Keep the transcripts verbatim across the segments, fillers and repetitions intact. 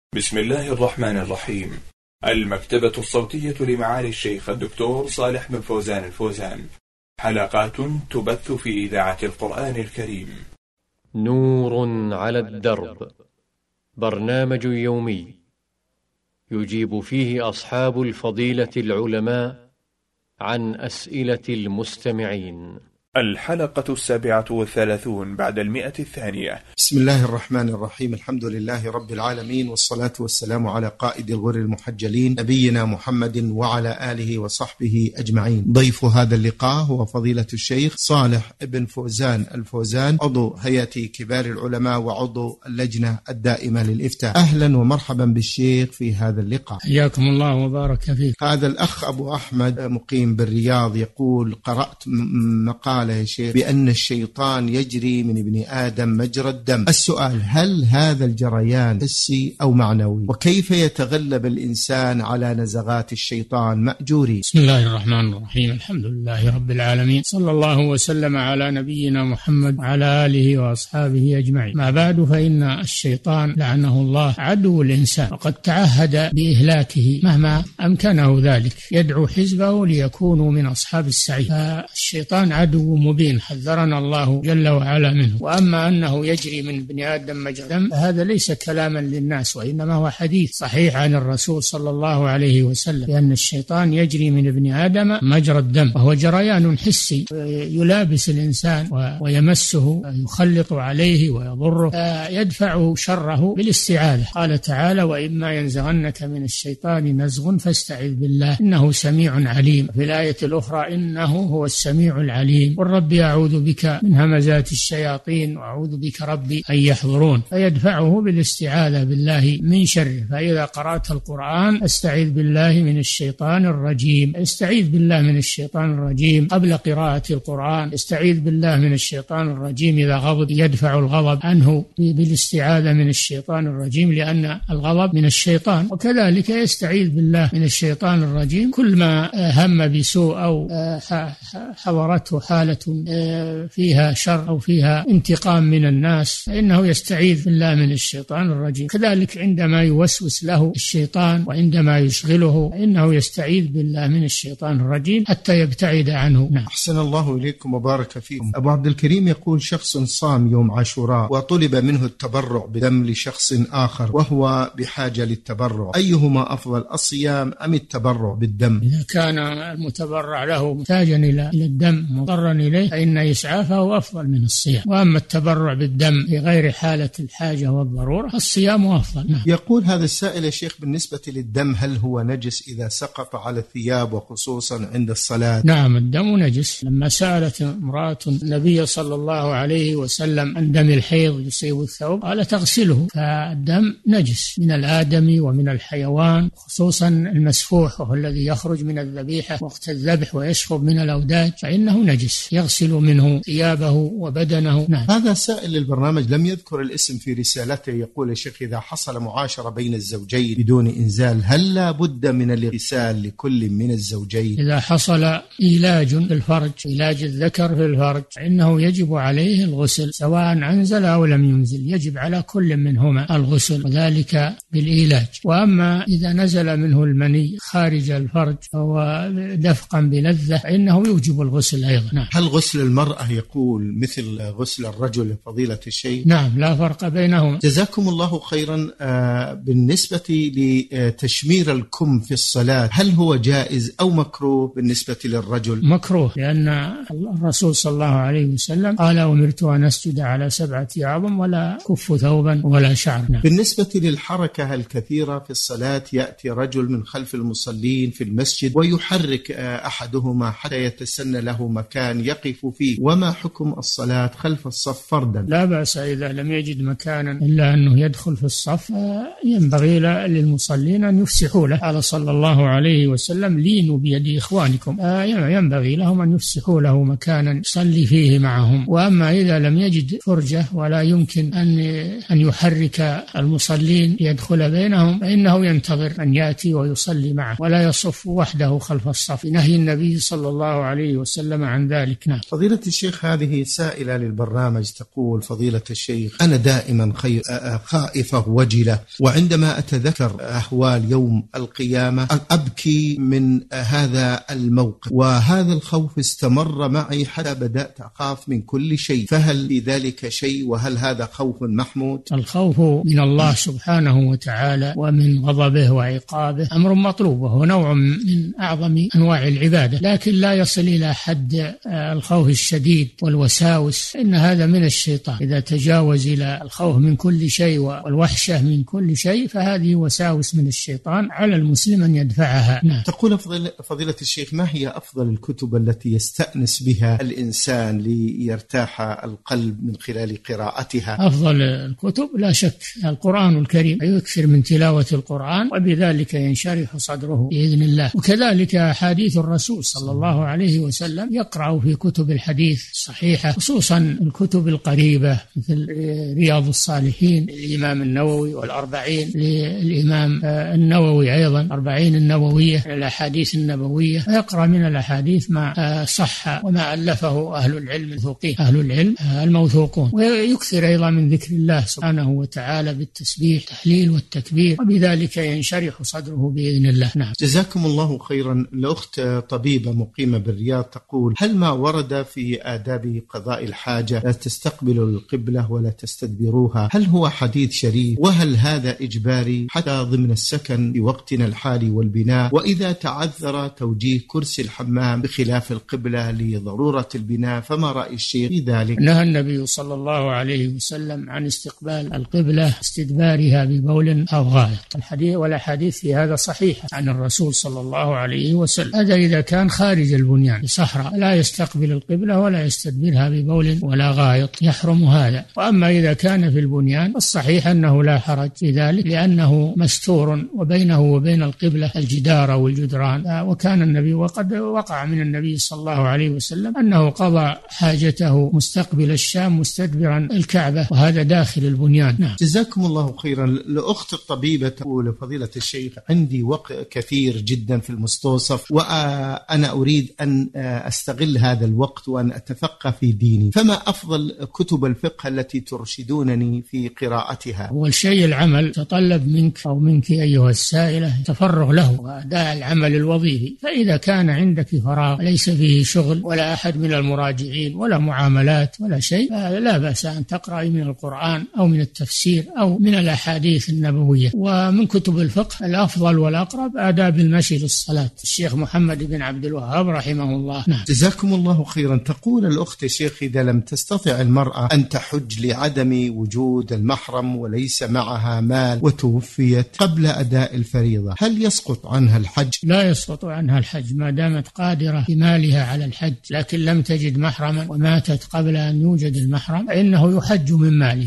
بسم الله الرحمن الرحيم. المكتبة الصوتية لمعالي الشيخ الدكتور صالح بن فوزان الفوزان، حلقات تبث في إذاعة القرآن الكريم. نور على الدرب، برنامج يومي يجيب فيه أصحاب الفضيلة العلماء عن أسئلة المستمعين. الحلقة السابعة والثلاثون بعد المئة الثانية. بسم الله الرحمن الرحيم. الحمد لله رب العالمين، والصلاة والسلام على قائد الغر المحجلين نبينا محمد وعلى آله وصحبه أجمعين. ضيف هذا اللقاء هو فضيلة الشيخ صالح بن فوزان الفوزان، عضو هيئة كبار العلماء وعضو اللجنة الدائمة للإفتاء. أهلا ومرحبا بالشيخ في هذا اللقاء. حياكم الله وبارك فيك. هذا الأخ أبو أحمد مقيم بالرياض يقول: قرأت مقال يا شيخ بأن الشيطان يجري من ابن آدم مجرى الدم. السؤال: هل هذا الجريان حسي أو معنوي؟ وكيف يتغلب الإنسان على نزغات الشيطان مأجورين؟ بسم الله الرحمن الرحيم. الحمد لله رب العالمين، صلى الله وسلم على نبينا محمد وعلى آله وأصحابه أجمعين. ما بعد، فإن الشيطان لعنه الله عدو الإنسان، وقد تعهد بإهلاكه مهما أمكنه ذلك، يدعو حزبه ليكونوا من أصحاب السعير. فالشيطان عدو مبين حذرنا الله جل وعلا منه. وأما أنه يجري من ابن آدم مجرى الدم فهذا ليس كلاما للناس، وإنما هو حديث صحيح عن الرسول صلى الله عليه وسلم بأن الشيطان يجري من ابن آدم مجرى الدم، وهو جريان حسي يلابس الإنسان ويمسه، يخلط عليه ويضره، يدفع شره بالاستعاذة. قال تعالى: وإما ينزغنك من الشيطان نزغ فاستعذ بالله إنه سميع عليم. في الآية الأخرى: إنه هو السميع العليم. والرب أعوذ بك من همزات الشياطين وأعوذ بك ربي أن يحضرون. فيدفعه بالاستعاذة بالله من شره. فإذا قرأت القرآن استعيذ بالله من الشيطان الرجيم، استعيذ بالله من الشيطان الرجيم قبل قراءة القرآن، استعيذ بالله من الشيطان الرجيم إذا غضب، يدفع الغضب عنه بالاستعاذة من الشيطان الرجيم، لأن الغضب من الشيطان. وكذلك يستعيذ بالله من الشيطان الرجيم كل ما هم بسوء أو حضرته حالة فيها شر أو فيها انتقام من الناس، فإنه يستعيذ بالله من الشيطان الرجيم. كذلك عندما يوسوس له الشيطان وعندما يشغله فإنه يستعيذ بالله من الشيطان الرجيم حتى يبتعد عنه. نعم. أحسن الله إليكم وبارك فيكم. أبو عبد الكريم يقول: شخص صام يوم عاشوراء وطلب منه التبرع بدم لشخص آخر وهو بحاجة للتبرع، أيهما أفضل، الصيام أم التبرع بالدم؟ إذا كان المتبرع له محتاجا إلى الدم مضرا إليه فإن إسعافه أفضل من الصيام. وأما التبرع بالدم في غير حالة الحاجة والضرورة الصيام أفضل. نعم. يقول هذا السائل: يا شيخ، بالنسبة للدم هل هو نجس إذا سقط على الثياب وخصوصا عند الصلاة؟ نعم، الدم نجس. لما سألت امرأة النبي صلى الله عليه وسلم عن دم الحيض يصيب الثوب قال: تغسله. فالدم نجس من الآدمي ومن الحيوان، خصوصا المسفوح وهو الذي يخرج من الذبيحة وقت الذبح ويشرب من الأوداج، فإنه نجس يغسل منه ثيابه وبدنه. نعم. هذا سائل للبرنامج لم يذكر الاسم في رسالته، يقول: يا شيخ، إذا حصل معاشرة بين الزوجين بدون إنزال هل لا بد من الاغتسال لكل من الزوجين؟ إذا حصل إيلاج في الفرج، إيلاج الذكر في الفرج، فإنه يجب عليه الغسل سواء أنزل أو لم ينزل، يجب على كل منهما الغسل، وذلك بالإيلاج. وأما إذا نزل منه المني خارج الفرج أو دفقا بلذة فإنه يوجب الغسل أيضا. نعم. هل غسل المرأة يقول مثل غسل الرجل فضيلة الشيخ؟ نعم، لا فرق بينهما. جزاكم الله خيرا. آه بالنسبة لتشمير الكم في الصلاة هل هو جائز أو مكروه بالنسبة للرجل؟ مكروه، لأن الرسول صلى الله عليه وسلم قال: أمرت أن أسجد على سبعة أعظم ولا كف ثوبا ولا شعر. نعم. بالنسبة للحركة الكثيرة في الصلاة، يأتي رجل من خلف المصلين في المسجد ويحرك أحدهما حتى يتسنى له مكان يقف فيه، وما حكم الصلاة خلف الصف فردا؟ لا بأس إذا لم يجد مكانا إلا أنه يدخل في الصف، ينبغي للمصلين أن يفسحوا له. قال صلى الله عليه وسلم: لينوا بيد إخوانكم، ينبغي لهم أن يفسحوا له مكانا يصلي فيه معهم. وأما إذا لم يجد فرجة ولا يمكن أن أن يحرك المصلين يدخل بينهم فإنه ينتظر أن يأتي ويصلي معه، ولا يصف وحده خلف الصف، نهي النبي صلى الله عليه وسلم عن ذلك. ذلك. نعم. فضيلة الشيخ، هذه سائلة للبرنامج تقول: فضيلة الشيخ، أنا دائما خائفة وجلة، وعندما أتذكر أهوال يوم القيامة أبكي من هذا الموقف، وهذا الخوف استمر معي حتى بدأت أخاف من كل شيء، فهل لذلك شيء؟ وهل هذا خوف محمود؟ الخوف من الله سبحانه وتعالى ومن غضبه وعقابه أمر مطلوب، وهو نوع من أعظم أنواع العبادة، لكن لا يصل إلى حد الخوف الشديد والوساوس، إن هذا من الشيطان. إذا تجاوز إلى الخوف من كل شيء والوحشة من كل شيء فهذه وساوس من الشيطان، على المسلم أن يدفعها. نعم. تقول فضيلة الشيخ: ما هي أفضل الكتب التي يستأنس بها الإنسان ليرتاح القلب من خلال قراءتها؟ أفضل الكتب لا شك القرآن الكريم، يكثر من تلاوة القرآن وبذلك ينشرح صدره بإذن الله، وكذلك حديث الرسول صلى الله عليه وسلم يقرأ في كتب الحديث الصحيحة، خصوصا الكتب القريبة مثل رياض الصالحين للإمام النووي، والأربعين للإمام النووي أيضا، أربعين النووية، الأحاديث النبوية، يقرأ من الأحاديث ما صح وما ألفه أهل العلم الفقيه أهل العلم الموثوقون، ويكثر أيضا من ذكر الله سبحانه وتعالى بالتسبيح التهليل والتكبير، وبذلك ينشرح صدره بإذن الله. نعم. جزاكم الله خيرا. الأخت طبيبة مقيمة بالرياض تقول: هل ما ورد في آداب قضاء الحاجة لا تستقبلوا القبلة ولا تستدبروها هل هو حديث شريف؟ وهل هذا إجباري حتى ضمن السكن في وقتنا الحالي والبناء؟ وإذا تعذر توجيه كرسي الحمام بخلاف القبلة لضرورة البناء فما رأي الشيخ في ذلك؟ نهى النبي صلى الله عليه وسلم عن استقبال القبلة استدبارها ببول أو غائط، الحديث والأحاديث في هذا صحيحة عن الرسول صلى الله عليه وسلم. هذا إذا كان خارج البنيان بصحراء لا يستقبل القبلة ولا يستدبرها ببول ولا غائط، يحرم هذا. وأما إذا كان في البنيان الصحيح أنه لا حرج في ذلك، لأنه مستور وبينه وبين القبلة الجدار أو الجدران، وكان النبي وقد وقع من النبي صلى الله عليه وسلم أنه قضى حاجته مستقبل الشام مستدبرا الكعبة، وهذا داخل البنيان. نعم. جزاكم الله خيرا. لأخت الطبيبة تقول: فضيلة الشيخ، عندي وقت كثير جدا في المستوصف، وأنا أريد أن أستغل هذا الوقت وأن أتفقه في ديني، فما أفضل كتب الفقه التي ترشدونني في قراءتها؟ أول شيء العمل تطلب منك أو منك أيها السائلة تفرغ له وأداء العمل الوظيفي، فإذا كان عندك فراغ ليس فيه شغل ولا أحد من المراجعين ولا معاملات ولا شيء، لا بأس أن تقرأ من القرآن أو من التفسير أو من الأحاديث النبوية. ومن كتب الفقه الأفضل والأقرب آداب المشي للصلاة، الشيخ محمد بن عبد الوهاب رحمه الله. نعم. جزاكم الله خيرا. تقول الأخت: شيخ، إذا لم تستطع المرأة أن تحج لعدم وجود المحرم وليس معها مال وتوفيت قبل أداء الفريضة، هل يسقط عنها الحج؟ لا يسقط عنها الحج ما دامت قادرة بمالها على الحج، لكن لم تجد محرما وماتت قبل أن يوجد المحرم فإنه يحج من ماله،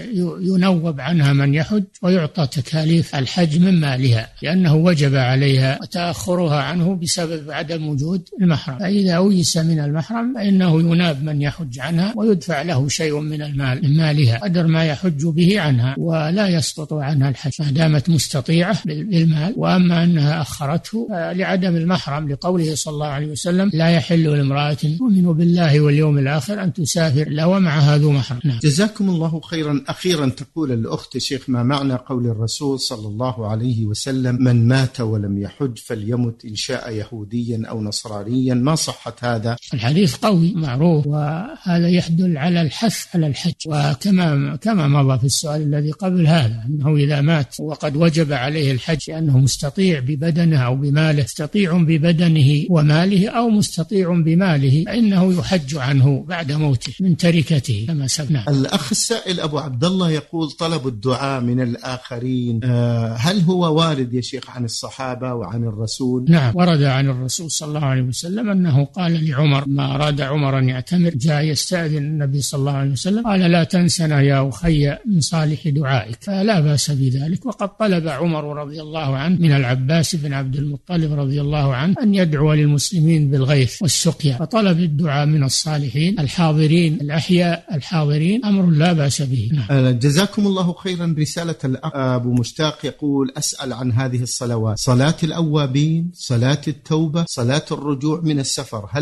ينوب عنها من يحج ويعطى تكاليف الحج من مالها، لأنه وجب عليها وتأخرها عنه بسبب عدم وجود المحرم. فإذا أويس من المحرم فإنه يناب من يحج عنها ويدفع له شيء من المال من مالها قدر ما يحج به عنها، ولا يسقط عنها الحج ما دامت مستطيعة بالمال. وأما أنها أخرته لعدم المحرم، لقوله صلى الله عليه وسلم: لا يحل لامرأة تؤمن بالله واليوم الآخر أن تسافر إلا ومعها ذو محرم. نعم. جزاكم الله خيرا. أخيرا تقول الأخت: شيخ، ما معنى قول الرسول صلى الله عليه وسلم: من مات ولم يحج فليمت إن شاء يهوديا أو نصرانيا؟ ما صحة هذا؟ الحديث قوي معروف، وهذا يدل على الحث على الحج، وكما كما مضى في السؤال الذي قبل هذا أنه إذا مات وقد وجب عليه الحج أنه مستطيع ببدنه أو بماله، مستطيع ببدنه وماله أو مستطيع بماله، فإنه يحج عنه بعد موته من تركته كما سبنا. الأخ السائل أبو عبد الله يقول: طلب الدعاء من الآخرين هل هو وارد يا شيخ عن الصحابة وعن الرسول؟ نعم، ورد عن الرسول صلى الله عليه وسلم أنه قال لعمر ما أراد عمر أن يعتمر، جاء يستأذن النبي صلى الله عليه وسلم قال: لا تنسنا يا أخي من صالح دعائك، فلا بأس بذلك. وقد طلب عمر رضي الله عنه من العباس بن عبد المطلب رضي الله عنه أن يدعو للمسلمين بالغيث والسقيا، فطلب الدعاء من الصالحين الحاضرين الأحياء الحاضرين أمر لا بأس به. نعم. جزاكم الله خيرا. رسالة الأخ أبو مشتاق يقول: أسأل عن هذه الصلوات: صلاة الأوابين، صلاة التوبة، صلاة الرجوع من السفر، هل هي واردة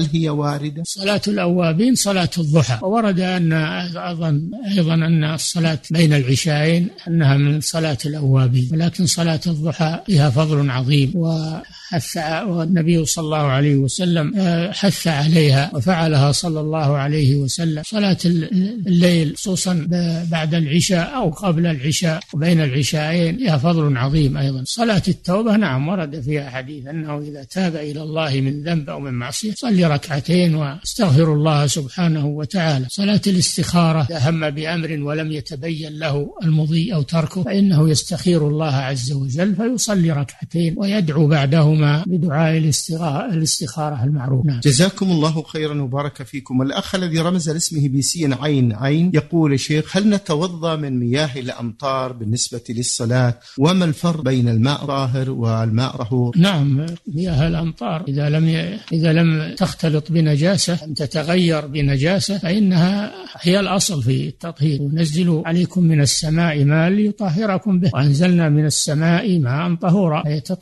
واردة؟ صلاة الأوابين صلاة الضحى، وورد أن أيضا أيضا أن الصلاة بين العشاءين أنها من صلاة الأوابين، ولكن صلاة الضحى فيها فضل عظيم، وحث والنبي صلى الله عليه وسلم حث عليها وفعلها صلى الله عليه وسلم. صلاة الليل خصوصا بعد العشاء أو قبل العشاء وبين العشاءين فيها فضل عظيم أيضا. صلاة التوبة نعم ورد فيها حديث أنه إذا تاب إلى الله من ذنب أو من معصية صلي ركعتين واستغفر الله سبحانه وتعالى. صلاة الاستخارة إذا هم بأمر ولم يتبين له المضي أو تركه فإنه يستخير الله عز وجل فيصلي ركعتين ويدعو بعدهما بدعاء الاستخارة المعروف. نعم. جزاكم الله خيرا وبارك فيكم. الأخ الذي رمز لاسمه بسين عين عين يقول: يا شيخ، هل نتوضأ من مياه الأمطار بالنسبة للصلاة؟ وما الفرق بين الماء طاهر والماء طهور؟ نعم، مياه الأمطار إذا لم ي... إذا لم تختلط بنجاسة لم تتغير بنجاسة فإنها هي الأصل في التطهير. ينزل عليكم من السماء ماء ليطهركم به، وأنزلنا من السماء ماء طهورا.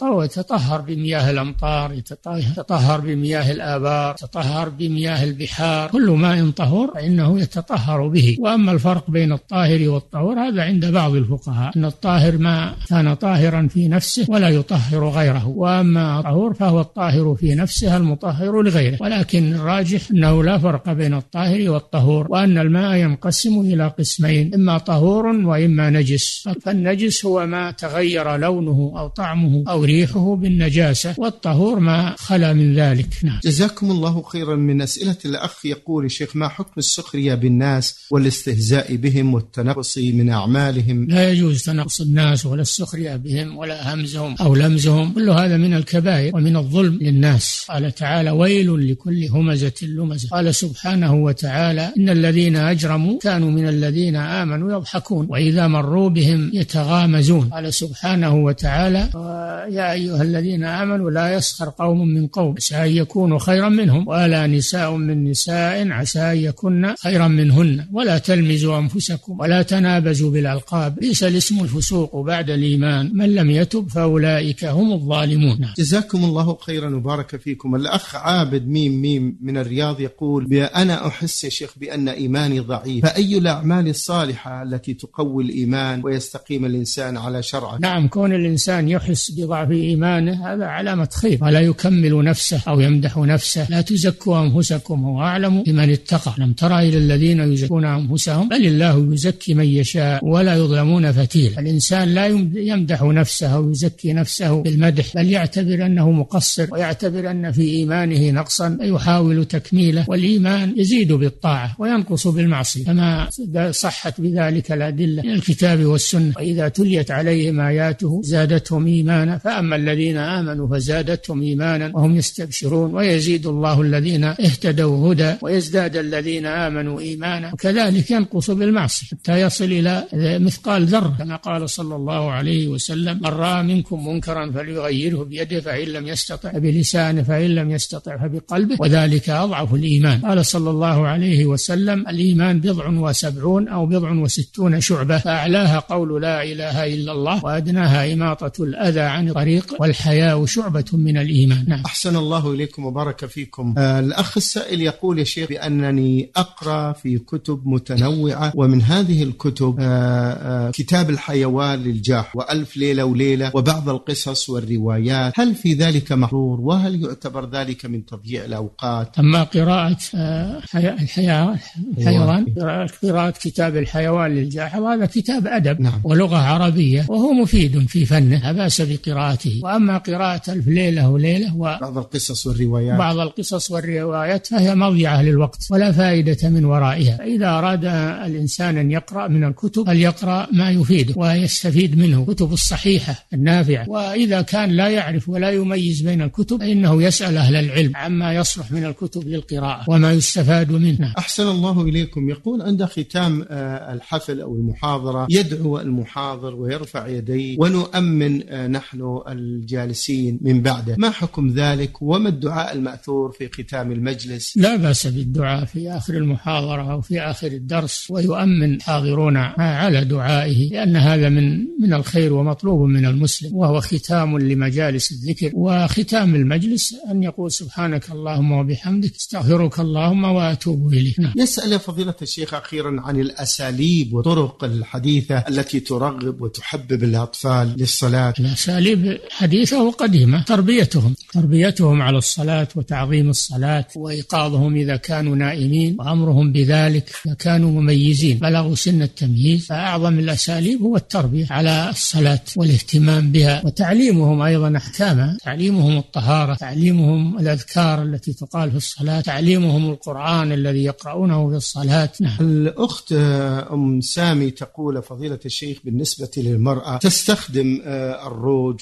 يتطهر بمياه الأمطار، يتطهر بمياه الآبار، يتطهر بمياه البحار، كل ماء طهور فإنه يتطهر به. وأما الفرق بين الطاهر والطهور هذا عند بعض الفقهاء، أن الطاهر ما كان طاهرا في نفسه ولا يطهر غيره، وأما الطهور فهو الطاهر في نفسه المطهر لغيره. ولكن الراجح أنه لا فرق بين الطاهر والطهور، وأن الماء ينقسم إلى قسمين: إما طهور وإما نجس. فالنجس هو ما تغير لونه أو طعمه أو ريحه بالنجاسة، والطهور ما خلا من ذلك. نعم. جزاكم الله خيرا. من أسئلة الأخ يقول: يا شيخ، ما حكم السخرية بالناس والاستهزاء بهم والتنقص من أعمالهم؟ لا يجوز تنقص الناس ولا السخرية بهم ولا همزهم أو لمزهم، كل هذا من الكبائر ومن الظلم للناس. قال تعالى: ويل لكل همزة لمزة. قال سبحانه وتعالى: إن الذين أجرموا كانوا من الذين آمنوا يضحكون وإذا مروا بهم يتغامزون. قال سبحانه وتعالى: يا أيها الذين آمنوا لا يسخر قوم من قوم عسى أن يكونوا خيرا منهم ولا نساء من نساء عسى أن يكن خيرا منهن ولا تلمزوا أنفسكم ولا تنابزوا بالألقاب بئس الاسم الفسوق بعد الإيمان من لم يتب فأولئك هم الظالمون. جزاكم الله خيرا وبارك فيكم. الأخ عابد ميم ميم من الرياض يقول: أنا أحس يا شيخ بأن إيماني ضعيف، فأي الأعمال الصالحة التي تقوي الإيمان ويستقيم الإنسان على شرعه؟ نعم، كون الإنسان يحس بضعف إيمانه هذا علامة خير، ولا يكمل نفسه أو يمدح نفسه. لا تزكوا أنفسكم هو أعلم بمن اتقى. لم ترى إلى الذين يزكون أنفسهم بل الله يزكي من يشاء ولا يظلمون فتيلا. الإنسان لا يمدح نفسه أو يزكي نفسه بالمدح، بل يعتبر أنه مقصر ويعتبر أن في إيمانه نقصا ويحاول تكميله. والإيمان يزيد بالطاعة وينقص بالمعصية كما صحت بذلك الأدلة من الكتاب والسنة. وإذا تليت عليهم آياته زادتهم إيمانا فأما الذين آمنوا فزادتهم إيمانا وهم يستبشرون ويزيد الله الذين اهتدوا هدى ويزداد الذين آمنوا إيمانا. وكذلك ينقص بالمعصية حتى يصل إلى مثقال ذرة كما قال صلى الله عليه وسلم: من رأى منكم منكرا فليغيره بيده فإن لم يستطع بلسانه فإن لم يستطع فبقلبه وذلك أضعف الإيمان. قال صلى الله عليه وسلم: الإيمان بضع وسبعون أو بضع وستون شعبة فأعلاها قول لا إله إلا الله وأدناها إماطة الأذى عن الطريق والحياء شعبة من الإيمان. نعم. أحسن الله إليكم وبارك فيكم. آه الأخ السائل يقول: يا شيخ، بأنني أقرأ في كتب متنوعة ومن هذه الكتب آه آه كتاب الحيوان للجاح وألف ليلة وليلة وبعض القصص والروايات، هل في ذلك محظور وهل يعتبر ذلك من تضييع الأوقات؟ أما قراءة آه الحيوان الحيوان قراءة كتاب الحيوان للجاح هذا كتاب أدب نعم. ولغة عربية وهو مفيد في فنه لا بأس بقراءته. وأما قراءة ألف ليلة وليلة وبعض القصص والروايات بعض القصص والروايات فهي مضيعة للوقت ولا فائدة من ورائها. فإذا أراد الإنسان أن يقرأ من الكتب فليقرأ ما يفيده ويستفيد منه، كتب الصحيحة النافعة. وإذا كان لا يعرف ولا يميز بين الكتب فإنه يسأل أهل العلم عما يصلح من الكتب للقراءة وما يستفاد منها. أحسن الله إليكم. يقول: عند ختام الحفل أو المحاضرة يدعو المحاضر ويرفع يديه ونؤمن نحن الجالسين من بعده، ما حكم ذلك وما الدعاء المأثور في ختام المجلس؟ لا بأس بالدعاء في آخر المحاضرة أو في آخر الدرس ويؤمن حاضرون على دعائه، لأن هذا من من الخير ومطلوب من المسلم، وهو ختام لمجالس الذكر. وختام المجلس أن يقول: سبحانك اللهم وبحمدك وبحمدك استغفرك اللهم وأتوب إليك. نعم. يسأل فضيلة الشيخ أخيرا عن الأساليب وطرق الحديثة التي ترغب وتحبب الأطفال للصلاة. الأساليب حديثة وقديمة، تربيتهم تربيتهم على الصلاة وتعظيم الصلاة وإيقاظهم إذا كانوا نائمين وأمرهم بذلك إذا كانوا مميزين بلغوا سن التمييز. فأعظم الأساليب هو التربية على الصلاة والاهتمام بها، وتعليمهم أيضا أحكامها، تعليمهم الطهارة، تعليمهم الأذكار التي تقال في الصلاة، تعليمهم القرآن الذي يقرؤونه في الصلاة. نعم. الأخت أم سامي تقول فضيلة الشيخ بالنسبة للمرأة تستخدم الروج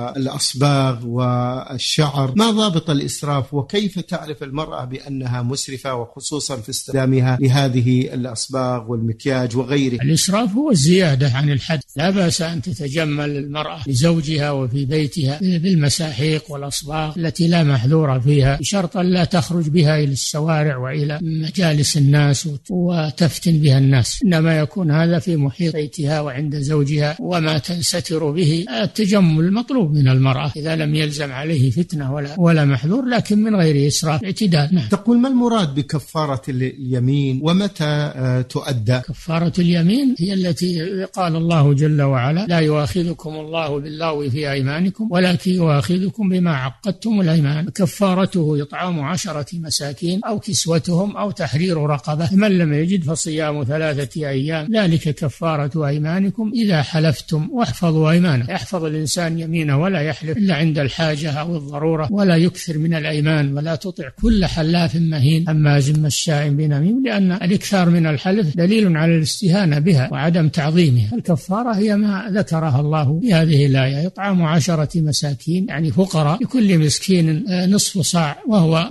والأصباغ والشعر، ما ضابط الإسراف وكيف تعرف المرأة بأنها مسرفة وخصوصا في استخدامها لهذه الأصباغ والمكياج وغيره؟ الإسراف هو الزيادة عن الحد. لا بأس أن تتجمل المرأة لزوجها وفي بيتها بالمساحيق والأصباغ التي لا محذور فيها، بشرط لا تخرج بها إلى الشوارع وإلى مجالس الناس وتفتن بها الناس، إنما يكون هذا في محيط بيتها وعند زوجها وما تنستر به. التجمل مطلوب من المرأة إذا لم يلزم عليه فتنة ولا, ولا محذور، لكن من غير إسراف اعتدال. نعم. تقول ما المراد بكفارة اليمين ومتى تؤدى؟ كفارة اليمين هي التي قال الله جل وعلا: لا يؤاخذكم الله باللغو في أيمانكم ولكن يؤاخذكم بما عقدتم الأيمان، كفارته إطعام عشرة مساكين أو كسوتهم أو تحرير رقبة، من لم يجد فصيام ثلاثة أيام ذلك كفارة أيمانكم إذا حلفتم واحفظوا أيمانكم. يحفظ الإنسان يمينه ولا يحلف إلا عند الحاجة أو الضرورة، ولا يكثر من الأيمان، ولا تطع كل حلاف مهين هماز مشاء بنميم، لأن الإكثار من الحلف دليل على الاستهانة بها وعدم تعظيمها. الكفارة هي ما ذكرها الله في هذه الآية: إطعام عشرة مساكين، يعني فقراء، لكل مسكين نصف صاع وهو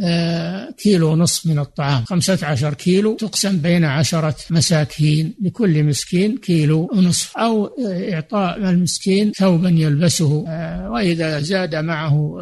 كيلو نصف من الطعام، خمسة عشر كيلو تقسم بين عشرة مساكين، لكل مسكين كيلو ونصف، أو إعطاء المسكين ثوبا يلبسه، وإذا زاد معه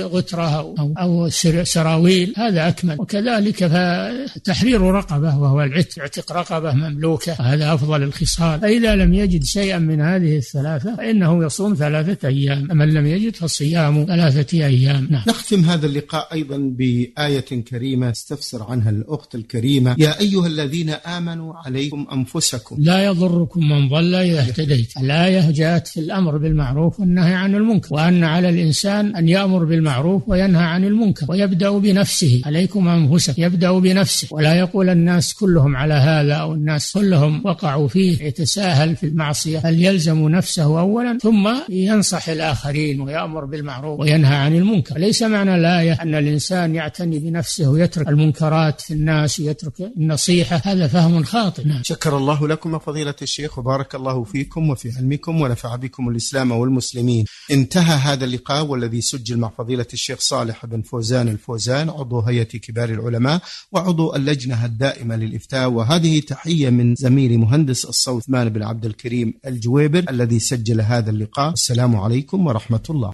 غترة أو سراويل هذا أكمل. وكذلك تحرير رقبة وهو العتق، اعتق رقبة مملوكة، هذا أفضل الخصال. فإذا لم يجد شيئا من هذه الثلاثة فإنه يصوم ثلاثة أيام، من لم يجد فالصيام ثلاثة أيام. نعم. نختم هذا اللقاء أيضا بآية كريمة استفسر عنها الأخت الكريمة: يا أيها الذين آمنوا عليكم أنفسكم لا يضركم من ضل إذا اهتديت. الآية جاءت في الأمر بالمعروف والنهي عن المنكر، وأن على الإنسان أن يأمر بالمعروف وينهى عن المنكر، ويبدأ بنفسه. عليكم أنفسكم، يبدأ بنفسه، ولا يقول الناس كلهم على هذا أو الناس كلهم وقعوا فيه، يتساهل في المعصية، بل يلزم نفسه أولا ثم ينصح الآخرين ويأمر بالمعروف وينهى عن المنكر. ليس معنى الآية أن الإنسان يعتني بنفسه ويترك المنكرات في الناس ويترك النصيحة، هذا فهم خاطئ. نعم. شكر الله لكم فضيلة الشيخ وبارك الله فيكم وفي علمكم ونفع بكم الإسلام والمسلمين. انتهى هذا اللقاء والذي سجل مع فضيلة الشيخ صالح بن فوزان الفوزان عضو هيئة كبار العلماء وعضو اللجنة الدائمة للإفتاء. وهذه تحية من زميلي مهندس الصوت عثمان بن عبد الكريم الجويبر الذي سجل هذا اللقاء. السلام عليكم ورحمة الله.